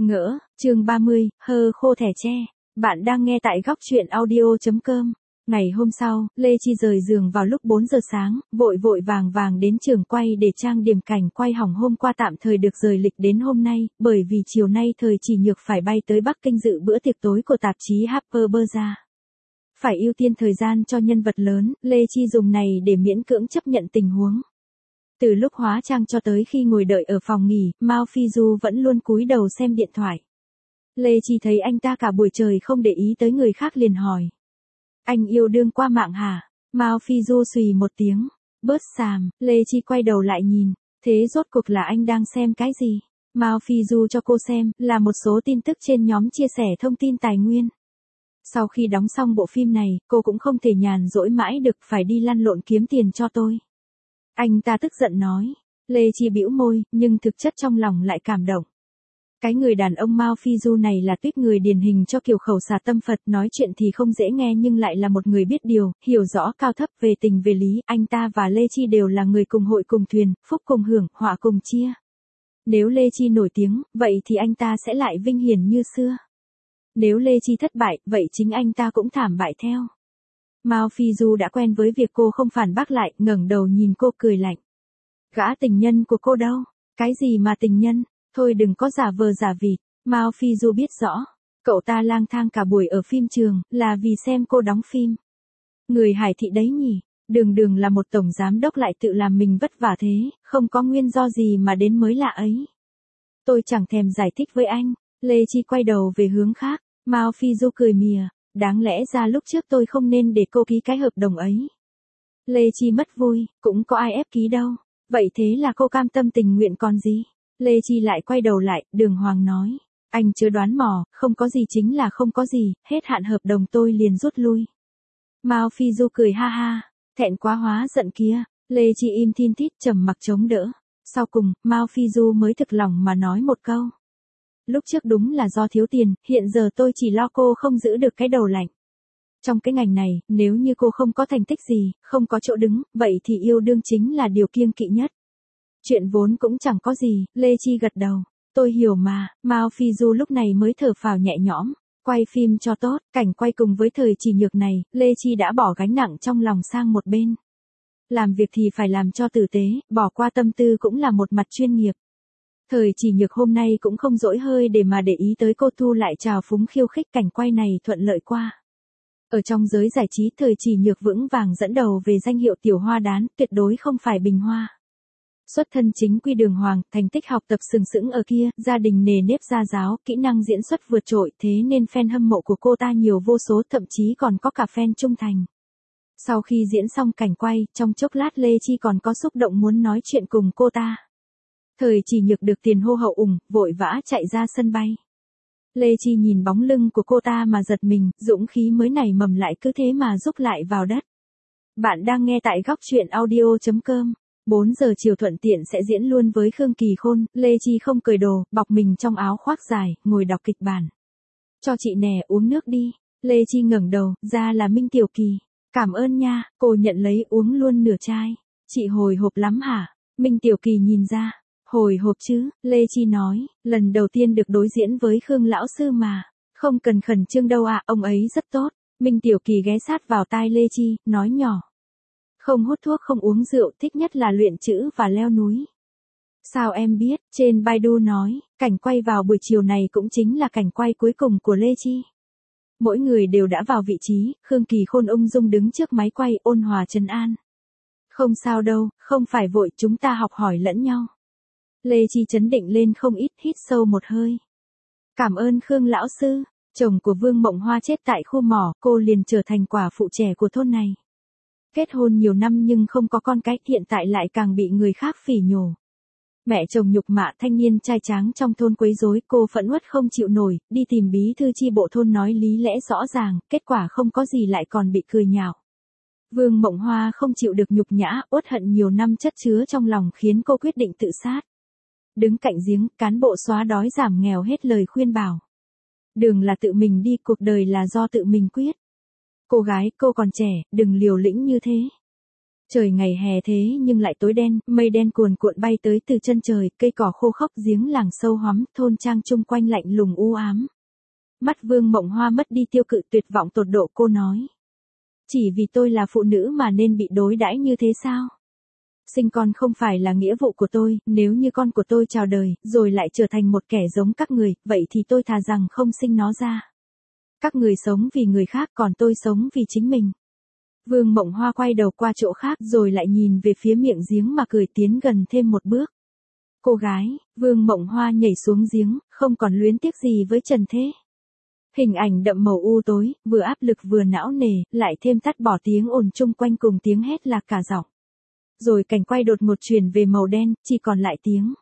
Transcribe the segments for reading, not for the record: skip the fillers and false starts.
Ngỡ, chương 30, hơ khô thẻ tre. Bạn đang nghe tại góc truyện audio.com. Ngày hôm sau, Lê Chi rời giường vào lúc 4 giờ sáng, vội vội vàng vàng đến trường quay để trang điểm cảnh quay hỏng hôm qua tạm thời được rời lịch đến hôm nay, bởi vì chiều nay Thời Chỉ Nhược phải bay tới Bắc Kinh dự bữa tiệc tối của tạp chí Harper's Bazaar. Phải ưu tiên thời gian cho nhân vật lớn, Lê Chi dùng này để miễn cưỡng chấp nhận tình huống. Từ lúc hóa trang cho tới khi ngồi đợi ở phòng nghỉ, Mao Phi Du vẫn luôn cúi đầu xem điện thoại. Lê Chi thấy anh ta cả buổi trời không để ý tới người khác liền hỏi. Anh yêu đương qua mạng hả? Mao Phi Du xùy một tiếng. Bớt xàm, Lê Chi quay đầu lại nhìn. Thế rốt cuộc là anh đang xem cái gì? Mao Phi Du cho cô xem, là một số tin tức trên nhóm chia sẻ thông tin tài nguyên. Sau khi đóng xong bộ phim này, cô cũng không thể nhàn rỗi mãi được, phải đi lăn lộn kiếm tiền cho tôi. Anh ta tức giận nói. Lê Chi bĩu môi, nhưng thực chất trong lòng lại cảm động. Cái người đàn ông Mao Phi Du này là tuýp người điển hình cho kiểu khẩu xà tâm Phật, nói chuyện thì không dễ nghe nhưng lại là một người biết điều, hiểu rõ cao thấp về tình về lý. Anh ta và Lê Chi đều là người cùng hội cùng thuyền, phúc cùng hưởng, họa cùng chia. Nếu Lê Chi nổi tiếng, vậy thì anh ta sẽ lại vinh hiển như xưa. Nếu Lê Chi thất bại, vậy chính anh ta cũng thảm bại theo. Mao Phi Du đã quen với việc cô không phản bác lại, ngẩng đầu nhìn cô cười lạnh. Gã tình nhân của cô đâu? Cái gì mà tình nhân? Thôi đừng có giả vờ giả vịt. Mao Phi Du biết rõ. Cậu ta lang thang cả buổi ở phim trường, là vì xem cô đóng phim. Người Hải Thị đấy nhỉ? Đường đường là một tổng giám đốc lại tự làm mình vất vả thế, không có nguyên do gì mà đến mới lạ ấy. Tôi chẳng thèm giải thích với anh. Lê Chi quay đầu về hướng khác. Mao Phi Du cười mỉa. Đáng lẽ ra lúc trước tôi không nên để cô ký cái hợp đồng ấy. Lê Chi mất vui, cũng có ai ép ký đâu. Vậy thế là cô cam tâm tình nguyện còn gì? Lê Chi lại quay đầu lại, đường hoàng nói. Anh chớ đoán mò, không có gì chính là không có gì, hết hạn hợp đồng tôi liền rút lui. Mao Phi Du cười ha ha, thẹn quá hóa giận kia. Lê Chi im thin thít trầm mặc chống đỡ. Sau cùng, Mao Phi Du mới thực lòng mà nói một câu. Lúc trước đúng là do thiếu tiền, hiện giờ tôi chỉ lo cô không giữ được cái đầu lạnh. Trong cái ngành này, nếu như cô không có thành tích gì, không có chỗ đứng, vậy thì yêu đương chính là điều kiêng kỵ nhất. Chuyện vốn cũng chẳng có gì, Lê Chi gật đầu. Tôi hiểu mà, Mao Phi Du lúc này mới thở phào nhẹ nhõm. Quay phim cho tốt, cảnh quay cùng với Thời Chỉ Nhược này, Lê Chi đã bỏ gánh nặng trong lòng sang một bên. Làm việc thì phải làm cho tử tế, bỏ qua tâm tư cũng là một mặt chuyên nghiệp. Thời Chỉ Nhược hôm nay cũng không dỗi hơi để mà để ý tới cô Thu lại trào phúng khiêu khích, cảnh quay này thuận lợi qua. Ở trong giới giải trí, Thời Chỉ Nhược vững vàng dẫn đầu về danh hiệu tiểu hoa đán, tuyệt đối không phải bình hoa. Xuất thân chính quy đường hoàng, thành tích học tập sừng sững ở kia, gia đình nề nếp gia giáo, kỹ năng diễn xuất vượt trội, thế nên fan hâm mộ của cô ta nhiều vô số, thậm chí còn có cả fan trung thành. Sau khi diễn xong cảnh quay, trong chốc lát Lê Chi còn có xúc động muốn nói chuyện cùng cô ta. Thời Chỉ Nhược được tiền hô hậu ủng, vội vã chạy ra sân bay. Lê Chi nhìn bóng lưng của cô ta mà giật mình, dũng khí mới nảy mầm lại cứ thế mà rúc lại vào đất. Bạn đang nghe tại góc truyện audio.com. 4 giờ chiều thuận tiện sẽ diễn luôn với Khương Kỳ Khôn. Lê Chi không cởi đồ, bọc mình trong áo khoác dài, ngồi đọc kịch bản. Cho chị nè, uống nước đi. Lê Chi ngẩng đầu, ra là Minh Tiểu Kỳ. Cảm ơn nha, cô nhận lấy uống luôn nửa chai. Chị hồi hộp lắm hả? Minh Tiểu Kỳ nhìn ra. Hồi hộp chứ, Lê Chi nói, lần đầu tiên được đối diễn với Khương lão sư mà. Không cần khẩn trương đâu à, ông ấy rất tốt. Minh Tiểu Kỳ ghé sát vào tai Lê Chi, nói nhỏ. Không hút thuốc không uống rượu, thích nhất là luyện chữ và leo núi. Sao em biết? Trên Baidu nói, cảnh quay vào buổi chiều này cũng chính là cảnh quay cuối cùng của Lê Chi. Mỗi người đều đã vào vị trí, Khương Kỳ Khôn ung dung đứng trước máy quay, ôn hòa trấn an. Không sao đâu, không phải vội, chúng ta học hỏi lẫn nhau. Lê Chi chấn định lên không ít, hít sâu một hơi. Cảm ơn Khương lão sư. Chồng của Vương Mộng Hoa chết tại khu mỏ, cô liền trở thành quả phụ trẻ của thôn này. Kết hôn nhiều năm nhưng không có con cái, hiện tại lại càng bị người khác phỉ nhổ. Mẹ chồng nhục mạ thanh niên trai tráng trong thôn quấy rối, cô phẫn uất không chịu nổi, đi tìm bí thư chi bộ thôn nói lý lẽ rõ ràng, kết quả không có gì lại còn bị cười nhạo. Vương Mộng Hoa không chịu được nhục nhã, uất hận nhiều năm chất chứa trong lòng khiến cô quyết định tự sát. Đứng cạnh giếng, cán bộ xóa đói giảm nghèo hết lời khuyên bảo. Đường là tự mình đi, cuộc đời là do tự mình quyết. Cô gái, cô còn trẻ, đừng liều lĩnh như thế. Trời ngày hè thế nhưng lại tối đen, mây đen cuồn cuộn bay tới từ chân trời, cây cỏ khô khốc, giếng làng sâu hoắm, thôn trang chung quanh lạnh lùng u ám. Mắt Vương Mộng Hoa mất đi tiêu cự, tuyệt vọng tột độ, cô nói. Chỉ vì tôi là phụ nữ mà nên bị đối đãi như thế sao? Sinh con không phải là nghĩa vụ của tôi, nếu như con của tôi chào đời, rồi lại trở thành một kẻ giống các người, vậy thì tôi thà rằng không sinh nó ra. Các người sống vì người khác, còn tôi sống vì chính mình. Vương Mộng Hoa quay đầu qua chỗ khác rồi lại nhìn về phía miệng giếng mà cười, tiến gần thêm một bước. Cô gái, Vương Mộng Hoa nhảy xuống giếng, không còn luyến tiếc gì với trần thế. Hình ảnh đậm màu u tối, vừa áp lực vừa não nề, lại thêm tắt bỏ tiếng ồn chung quanh cùng tiếng hét lạc cả giọng. Rồi cảnh quay đột ngột chuyển về màu đen, chỉ còn lại tiếng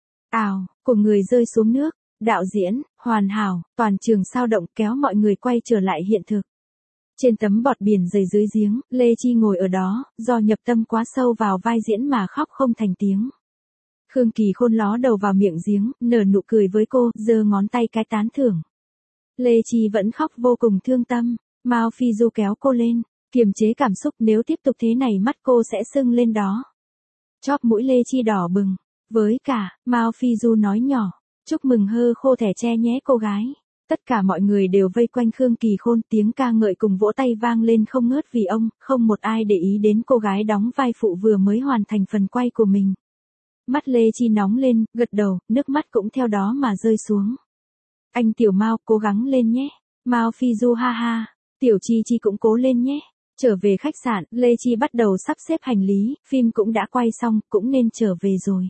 ào của người rơi xuống nước. Đạo diễn, hoàn hảo, toàn trường sao động, kéo mọi người quay trở lại hiện thực. Trên tấm bọt biển dày dưới giếng, Lê Chi ngồi ở đó, do nhập tâm quá sâu vào vai diễn mà khóc không thành tiếng. Khương Kỳ Khôn ló đầu vào miệng giếng, nở nụ cười với cô, giơ ngón tay cái tán thưởng. Lê Chi vẫn khóc vô cùng thương tâm. Mao Phi Du kéo cô lên, kiềm chế cảm xúc, nếu tiếp tục thế này mắt cô sẽ sưng lên đó. Chóp mũi Lê Chi đỏ bừng. Với cả, Mao Phi Du nói nhỏ, chúc mừng hơ khô thẻ tre nhé cô gái. Tất cả mọi người đều vây quanh Khương Kỳ Khôn, tiếng ca ngợi cùng vỗ tay vang lên không ngớt vì ông, không một ai để ý đến cô gái đóng vai phụ vừa mới hoàn thành phần quay của mình. Mắt Lê Chi nóng lên, gật đầu, nước mắt cũng theo đó mà rơi xuống. Anh Tiểu Mao, cố gắng lên nhé. Mao Phi Du ha ha, Tiểu Chi Chi cũng cố lên nhé. Trở về khách sạn, Lê Chi bắt đầu sắp xếp hành lý, phim cũng đã quay xong, cũng nên trở về rồi.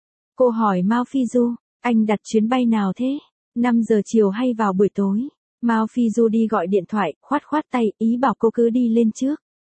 Cô hỏi Mao Phi Du, anh đặt chuyến bay nào thế? 5 giờ chiều hay vào buổi tối? Mao Phi Du đi gọi điện thoại, khoát khoát tay, ý bảo cô cứ đi lên trước.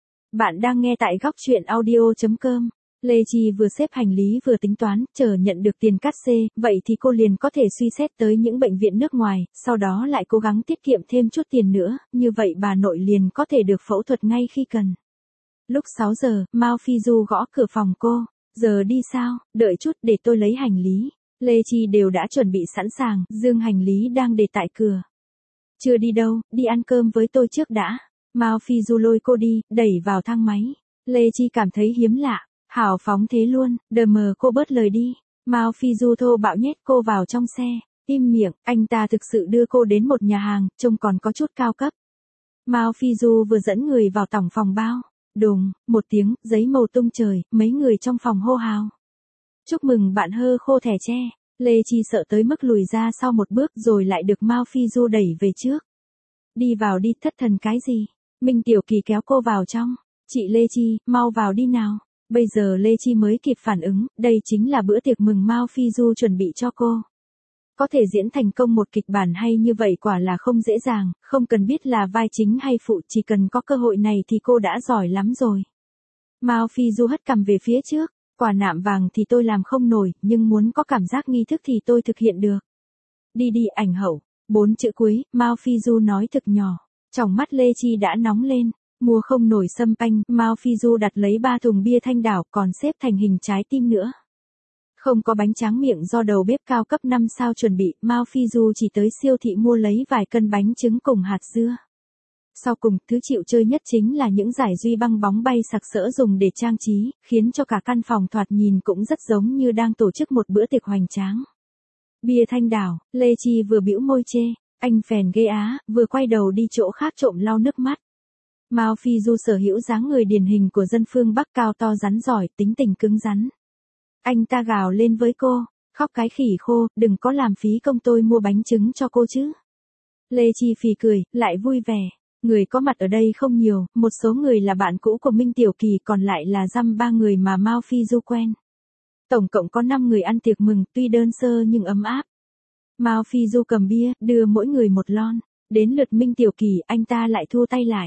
Bạn đang nghe tại góc truyện audio.com. Lê Chi vừa xếp hành lý vừa tính toán, chờ nhận được tiền cát xê, vậy thì cô liền có thể suy xét tới những bệnh viện nước ngoài, sau đó lại cố gắng tiết kiệm thêm chút tiền nữa, như vậy bà nội liền có thể được phẫu thuật ngay khi cần. Lúc 6 giờ, Mao Phi Du gõ cửa phòng cô. Giờ đi sao? Đợi chút để tôi lấy hành lý. Lê Chi đều đã chuẩn bị sẵn sàng, dương hành lý đang để tại cửa. Chưa đi đâu, đi ăn cơm với tôi trước đã. Mao Phi Du lôi cô đi, đẩy vào thang máy. Lê Chi cảm thấy hiếm lạ. Hào phóng thế luôn, đờ mờ cô bớt lời đi. Mao Phi Du thô bạo nhét cô vào trong xe. Im miệng, anh ta thực sự đưa cô đến một nhà hàng, trông còn có chút cao cấp. Mao Phi Du vừa dẫn người vào tổng phòng bao. Đùng, một tiếng, giấy màu tung trời, mấy người trong phòng hô hào. Chúc mừng bạn hơ khô thẻ tre. Lê Chi sợ tới mức lùi ra sau một bước rồi lại được Mao Phi Du đẩy về trước. Đi vào đi, thất thần cái gì? Minh Tiểu Kỳ kéo cô vào trong. Chị Lê Chi, mau vào đi nào. Bây giờ Lê Chi mới kịp phản ứng, đây chính là bữa tiệc mừng Mao Phi Du chuẩn bị cho cô. Có thể diễn thành công một kịch bản hay như vậy quả là không dễ dàng, không cần biết là vai chính hay phụ, chỉ cần có cơ hội này thì cô đã giỏi lắm rồi. Mao Phi Du hất cằm về phía trước, quả nạm vàng thì tôi làm không nổi, nhưng muốn có cảm giác nghi thức thì tôi thực hiện được. Đi đi ảnh hậu, 4 chữ cuối, Mao Phi Du nói thực nhỏ, trong mắt Lê Chi đã nóng lên. Mua không nổi sâm panh, Mao Phi Du đặt lấy 3 thùng bia Thanh Đảo còn xếp thành hình trái tim nữa. Không có bánh tráng miệng do đầu bếp cao cấp 5 sao chuẩn bị, Mao Phi Du chỉ tới siêu thị mua lấy vài cân bánh trứng cùng hạt dưa. Sau cùng, thứ chịu chơi nhất chính là những dải duy băng bóng bay sặc sỡ dùng để trang trí, khiến cho cả căn phòng thoạt nhìn cũng rất giống như đang tổ chức một bữa tiệc hoành tráng. Bia Thanh Đảo, Lê Chi vừa bĩu môi chê, anh phèn ghê á, vừa quay đầu đi chỗ khác trộm lau nước mắt. Mao Phi Du sở hữu dáng người điển hình của dân phương Bắc, cao to rắn giỏi, tính tình cứng rắn. Anh ta gào lên với cô, khóc cái khỉ khô, đừng có làm phí công tôi mua bánh trứng cho cô chứ. Lê Chi phì cười, lại vui vẻ. Người có mặt ở đây không nhiều, một số người là bạn cũ của Minh Tiểu Kỳ, còn lại là dăm 3 người mà Mao Phi Du quen. Tổng cộng có 5 người ăn tiệc mừng, tuy đơn sơ nhưng ấm áp. Mao Phi Du cầm bia, đưa mỗi người một lon. Đến lượt Minh Tiểu Kỳ, anh ta lại thu tay lại.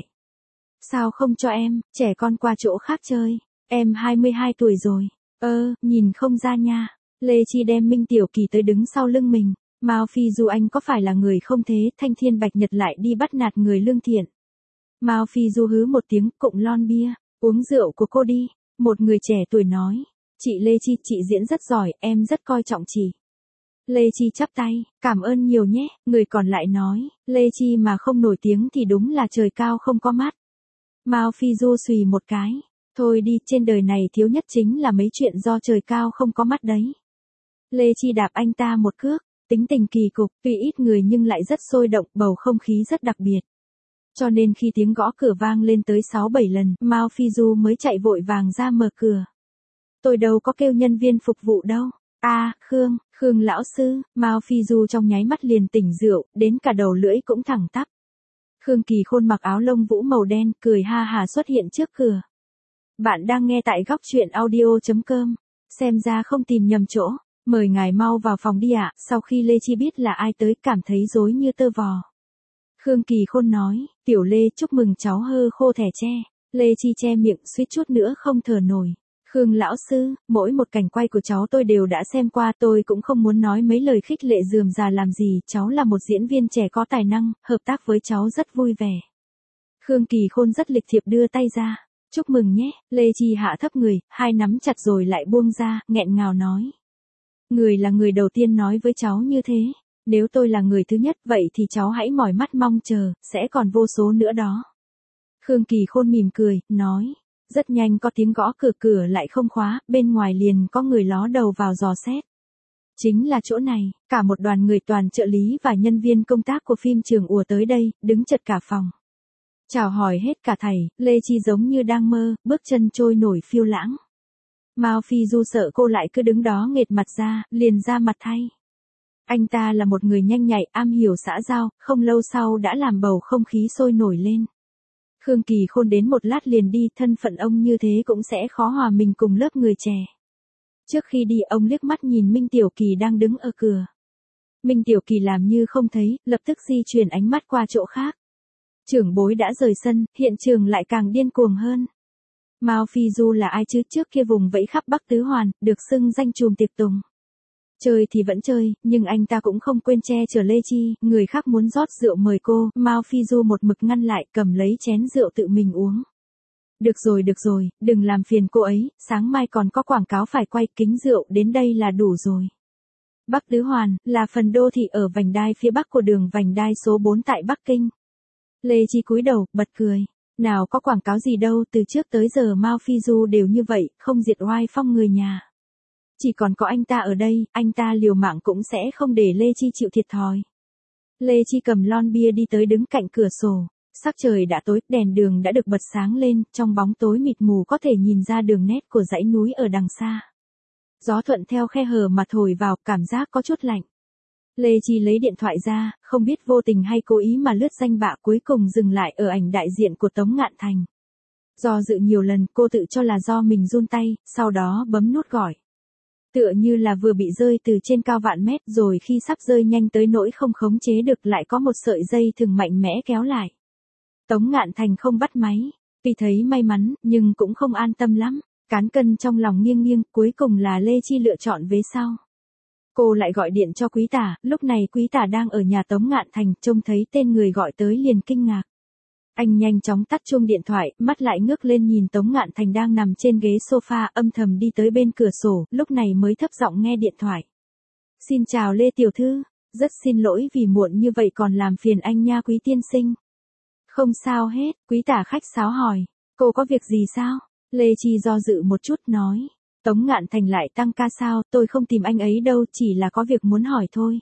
Sao không cho em, trẻ con qua chỗ khác chơi, em 22 tuổi rồi. Nhìn không ra nha. Lê Chi đem Minh Tiểu Kỳ tới đứng sau lưng mình. Mao Phi Du, anh có phải là người không thế, Thanh Thiên Bạch Nhật lại đi bắt nạt người lương thiện. Mao Phi Du hứ một tiếng, cụng lon bia, uống rượu của cô đi. Một người trẻ tuổi nói, chị Lê Chi, chị diễn rất giỏi, em rất coi trọng chị. Lê Chi chắp tay, cảm ơn nhiều nhé. Người còn lại nói, Lê Chi mà không nổi tiếng thì đúng là trời cao không có mắt. Mao Phi Du xùy một cái, Thôi đi, trên đời này thiếu nhất chính là mấy chuyện do trời cao không có mắt đấy. Lê Chi đạp anh ta một cước, tính tình kỳ cục, tuy ít người nhưng lại rất sôi động, bầu không khí rất đặc biệt. Cho nên khi tiếng gõ cửa vang lên tới 6-7 lần, Mao Phi Du mới chạy vội vàng ra mở cửa. Tôi đâu có kêu nhân viên phục vụ đâu. Khương lão sư, Mao Phi Du trong nháy mắt liền tỉnh rượu, đến cả đầu lưỡi cũng thẳng tắp. Khương Kỳ Khôn mặc áo lông vũ màu đen, cười ha hà xuất hiện trước cửa. Bạn đang nghe tại góc truyện audio.com. Xem ra không tìm nhầm chỗ. Mời ngài mau vào phòng đi ạ. Sau khi Lê Chi biết là ai tới, cảm thấy rối như tơ vò. Khương Kỳ Khôn nói, tiểu Lê chúc mừng cháu hơ khô thẻ tre. Lê Chi che miệng suýt chút nữa không thở nổi. Khương lão sư, mỗi một cảnh quay của cháu tôi đều đã xem qua, tôi cũng không muốn nói mấy lời khích lệ rườm rà làm gì, cháu là một diễn viên trẻ có tài năng, hợp tác với cháu rất vui vẻ. Khương Kỳ Khôn rất lịch thiệp đưa tay ra, chúc mừng nhé. Lê Chi hạ thấp người, hai nắm chặt rồi lại buông ra, nghẹn ngào nói. Người là người đầu tiên nói với cháu như thế, nếu tôi là người thứ nhất vậy thì cháu hãy mỏi mắt mong chờ, sẽ còn vô số nữa đó. Khương Kỳ Khôn mỉm cười, nói. Rất nhanh có tiếng gõ cửa lại không khóa, bên ngoài liền có người ló đầu vào dò xét. Chính là chỗ này, cả một đoàn người toàn trợ lý và nhân viên công tác của phim trường ùa tới đây, đứng chật cả phòng. Chào hỏi hết cả thầy, Lê Chi giống như đang mơ, bước chân trôi nổi phiêu lãng. Mao Phi Du sợ cô lại cứ đứng đó nghệt mặt ra, liền ra mặt thay. Anh ta là một người nhanh nhạy, am hiểu xã giao, không lâu sau đã làm bầu không khí sôi nổi lên. Khương Kỳ Khôn đến một lát liền đi, thân phận ông như thế cũng sẽ khó hòa mình cùng lớp người trẻ. Trước khi đi ông liếc mắt nhìn Minh Tiểu Kỳ đang đứng ở cửa. Minh Tiểu Kỳ làm như không thấy, lập tức di chuyển ánh mắt qua chỗ khác. Trưởng bối đã rời sân, hiện trường lại càng điên cuồng hơn. Mao Phi Du là ai chứ, trước kia vùng vẫy khắp Bắc Tứ Hoàn, được xưng danh trùm tiệc tùng. Chơi thì vẫn chơi, nhưng anh ta cũng không quên che chở Lê Chi, người khác muốn rót rượu mời cô, Mao Phi Du một mực ngăn lại, cầm lấy chén rượu tự mình uống. Được rồi, đừng làm phiền cô ấy, sáng mai còn có quảng cáo phải quay, kính rượu đến đây là đủ rồi. Bắc Tứ Hoàn, là phần đô thị ở vành đai phía bắc của đường vành đai số 4 tại Bắc Kinh. Lê Chi cúi đầu, bật cười. Nào có quảng cáo gì đâu, từ trước tới giờ Mao Phi Du đều như vậy, không diệt oai phong người nhà. Chỉ còn có anh ta ở đây, anh ta liều mạng cũng sẽ không để Lê Chi chịu thiệt thòi. Lê Chi cầm lon bia đi tới đứng cạnh cửa sổ. Sắc trời đã tối, đèn đường đã được bật sáng lên, trong bóng tối mịt mù có thể nhìn ra đường nét của dãy núi ở đằng xa. Gió thuận theo khe hở mà thổi vào, cảm giác có chút lạnh. Lê Chi lấy điện thoại ra, không biết vô tình hay cố ý mà lướt danh bạ, cuối cùng dừng lại ở ảnh đại diện của Tống Ngạn Thành. Do dự nhiều lần, cô tự cho là do mình run tay, sau đó bấm nút gọi. Tựa như là vừa bị rơi từ trên cao vạn mét, rồi khi sắp rơi nhanh tới nỗi không khống chế được lại có một sợi dây thừng mạnh mẽ kéo lại. Tống Ngạn Thành không bắt máy, vì thấy may mắn, nhưng cũng không an tâm lắm, cán cân trong lòng nghiêng, cuối cùng là Lê Chi lựa chọn vế sau. Cô lại gọi điện cho Quý Tả, lúc này Quý Tả đang ở nhà Tống Ngạn Thành, trông thấy tên người gọi tới liền kinh ngạc. Anh nhanh chóng tắt chuông điện thoại, mắt lại ngước lên nhìn Tống Ngạn Thành đang nằm trên ghế sofa, âm thầm đi tới bên cửa sổ, lúc này mới thấp giọng nghe điện thoại. Xin chào Lê Tiểu Thư, rất xin lỗi vì muộn như vậy còn làm phiền anh nha Quý tiên sinh. Không sao hết, Quý Tả khách sáo hỏi, cô có việc gì sao? Lê Chi do dự một chút nói. Tống Ngạn Thành lại tăng ca sao, tôi không tìm anh ấy đâu, chỉ là có việc muốn hỏi thôi.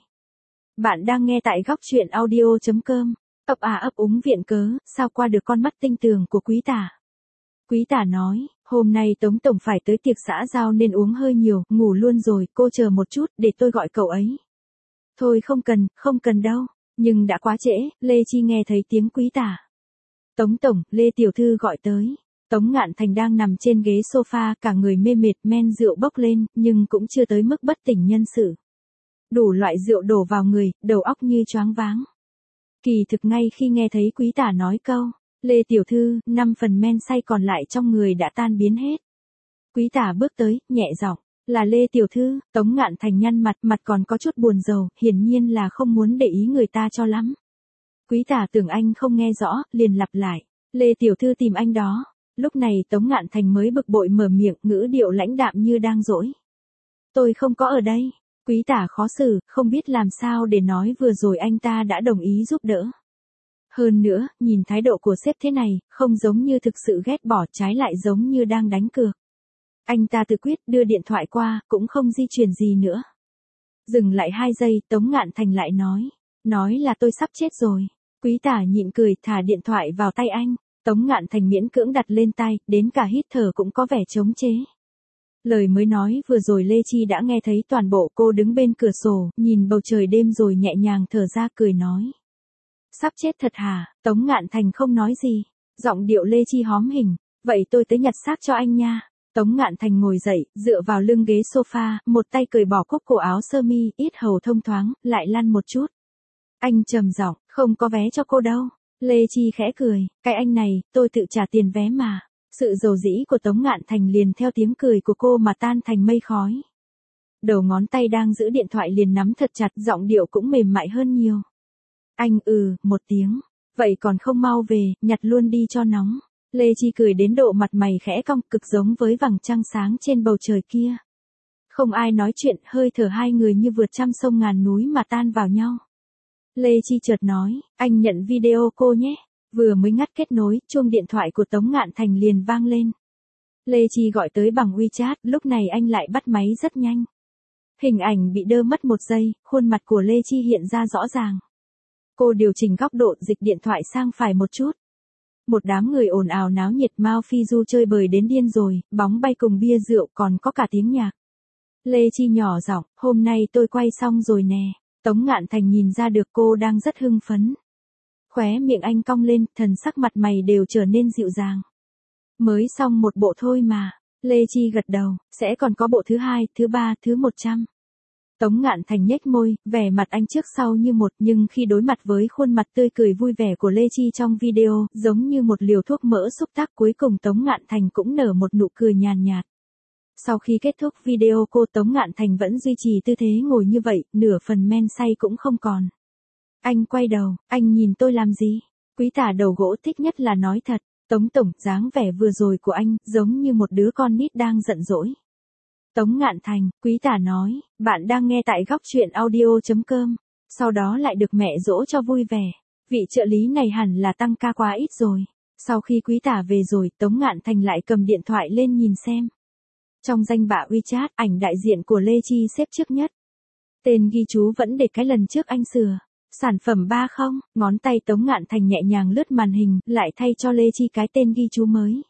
Bạn đang nghe tại góc truyện audio.com. Ấp úng viện cớ, sao qua được con mắt tinh tường của Quý Tả. Quý Tả nói, hôm nay Tống Tổng phải tới tiệc xã giao nên uống hơi nhiều, ngủ luôn rồi, cô chờ một chút, để tôi gọi cậu ấy. Thôi không cần đâu, nhưng đã quá trễ, Lê Chi nghe thấy tiếng Quý Tả. Tống Tổng, Lê Tiểu Thư gọi tới. Tống Ngạn Thành đang nằm trên ghế sofa, cả người mê mệt, men rượu bốc lên, nhưng cũng chưa tới mức bất tỉnh nhân sự. Đủ loại rượu đổ vào người, đầu óc như choáng váng. Kỳ thực ngay khi nghe thấy Quý Tả nói câu, Lê Tiểu Thư, 5 phần men say còn lại trong người đã tan biến hết. Quý Tả bước tới, nhẹ giọng, là Lê Tiểu Thư. Tống Ngạn Thành nhăn mặt còn có chút buồn rầu, hiển nhiên là không muốn để ý người ta cho lắm. Quý Tả tưởng anh không nghe rõ, liền lặp lại, Lê Tiểu Thư tìm anh đó. Lúc này Tống Ngạn Thành mới bực bội mở miệng, ngữ điệu lãnh đạm như đang dỗi. Tôi không có ở đây. Quý Tả khó xử, không biết làm sao để nói vừa rồi anh ta đã đồng ý giúp đỡ. Hơn nữa, nhìn thái độ của sếp thế này, không giống như thực sự ghét bỏ, trái lại giống như đang đánh cược. Anh ta tự quyết đưa điện thoại qua, cũng không di chuyển gì nữa. Dừng lại 2 giây, Tống Ngạn Thành lại nói là tôi sắp chết rồi. Quý tả nhịn cười, thả điện thoại vào tay anh. Tống Ngạn Thành miễn cưỡng đặt lên tai, đến cả hít thở cũng có vẻ chống chế. Lời mới nói vừa rồi Lê Chi đã nghe thấy toàn bộ. Cô đứng bên cửa sổ, nhìn bầu trời đêm rồi nhẹ nhàng thở ra cười nói. Sắp chết thật hả? Tống Ngạn Thành không nói gì. Giọng điệu Lê Chi hóm hình. Vậy tôi tới nhặt xác cho anh nha. Tống Ngạn Thành ngồi dậy, dựa vào lưng ghế sofa, một tay cởi bỏ cúc cổ áo sơ mi, yết hầu thông thoáng, lại lăn một chút. Anh trầm giọng, không có vé cho cô đâu. Lê Chi khẽ cười, cái anh này, tôi tự trả tiền vé mà. Sự dầu dĩ của Tống Ngạn Thành liền theo tiếng cười của cô mà tan thành mây khói. Đầu ngón tay đang giữ điện thoại liền nắm thật chặt, giọng điệu cũng mềm mại hơn nhiều. Anh một tiếng. Vậy còn không mau về, nhặt luôn đi cho nóng. Lê Chi cười đến độ mặt mày khẽ cong, cực giống với vầng trăng sáng trên bầu trời kia. Không ai nói chuyện, hơi thở hai người như vượt trăm sông ngàn núi mà tan vào nhau. Lê Chi chợt nói, anh nhận video cô nhé. Vừa mới ngắt kết nối, chuông điện thoại của Tống Ngạn Thành liền vang lên. Lê Chi gọi tới bằng WeChat, lúc này anh lại bắt máy rất nhanh. Hình ảnh bị đơ mất 1 giây, khuôn mặt của Lê Chi hiện ra rõ ràng. Cô điều chỉnh góc độ, dịch điện thoại sang phải một chút. Một đám người ồn ào náo nhiệt, Mao Phi Du chơi bời đến điên rồi, bóng bay cùng bia rượu, còn có cả tiếng nhạc. Lê Chi nhỏ giọng, hôm nay tôi quay xong rồi nè. Tống Ngạn Thành nhìn ra được cô đang rất hưng phấn. Khóe miệng anh cong lên, thần sắc mặt mày đều trở nên dịu dàng. Mới xong một bộ thôi mà. Lê Chi gật đầu, sẽ còn có bộ thứ 2, thứ 3, thứ 100. Tống Ngạn Thành nhếch môi, vẻ mặt anh trước sau như một, nhưng khi đối mặt với khuôn mặt tươi cười vui vẻ của Lê Chi trong video, giống như một liều thuốc mỡ xúc tác, cuối cùng Tống Ngạn Thành cũng nở một nụ cười nhàn nhạt. Sau khi kết thúc video, Tống Ngạn Thành vẫn duy trì tư thế ngồi như vậy, nửa phần men say cũng không còn. Anh quay đầu, anh nhìn tôi làm gì? Quý tả đầu gỗ thích nhất là nói thật. Tống tổng, dáng vẻ vừa rồi của anh, giống như một đứa con nít đang giận dỗi. Tống Ngạn Thành, quý tả nói, bạn đang nghe tại góc truyện audio.com, sau đó lại được mẹ dỗ cho vui vẻ. Vị trợ lý này hẳn là tăng ca quá ít rồi. Sau khi quý tả về rồi, Tống Ngạn Thành lại cầm điện thoại lên nhìn xem. Trong danh bạ WeChat, ảnh đại diện của Lê Chi xếp trước nhất. Tên ghi chú vẫn để cái lần trước anh sửa. Sản phẩm 30, ngón tay Tống Ngạn Thành nhẹ nhàng lướt màn hình, lại thay cho Lê Chi cái tên ghi chú mới.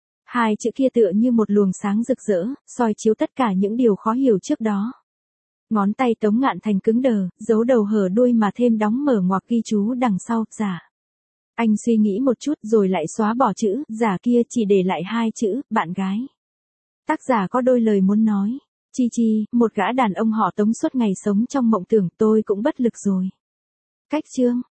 2 chữ kia tựa như một luồng sáng rực rỡ, soi chiếu tất cả những điều khó hiểu trước đó. Ngón tay Tống Ngạn Thành cứng đờ, giấu đầu hở đuôi mà thêm đóng mở ngoặc ghi chú đằng sau, giả. Anh suy nghĩ một chút rồi lại xóa bỏ chữ, giả kia, chỉ để lại 2 chữ, bạn gái. Tác giả có đôi lời muốn nói. Chi Chi, một gã đàn ông họ Tống suốt ngày sống trong mộng tưởng, tôi cũng bất lực rồi. Cách chương.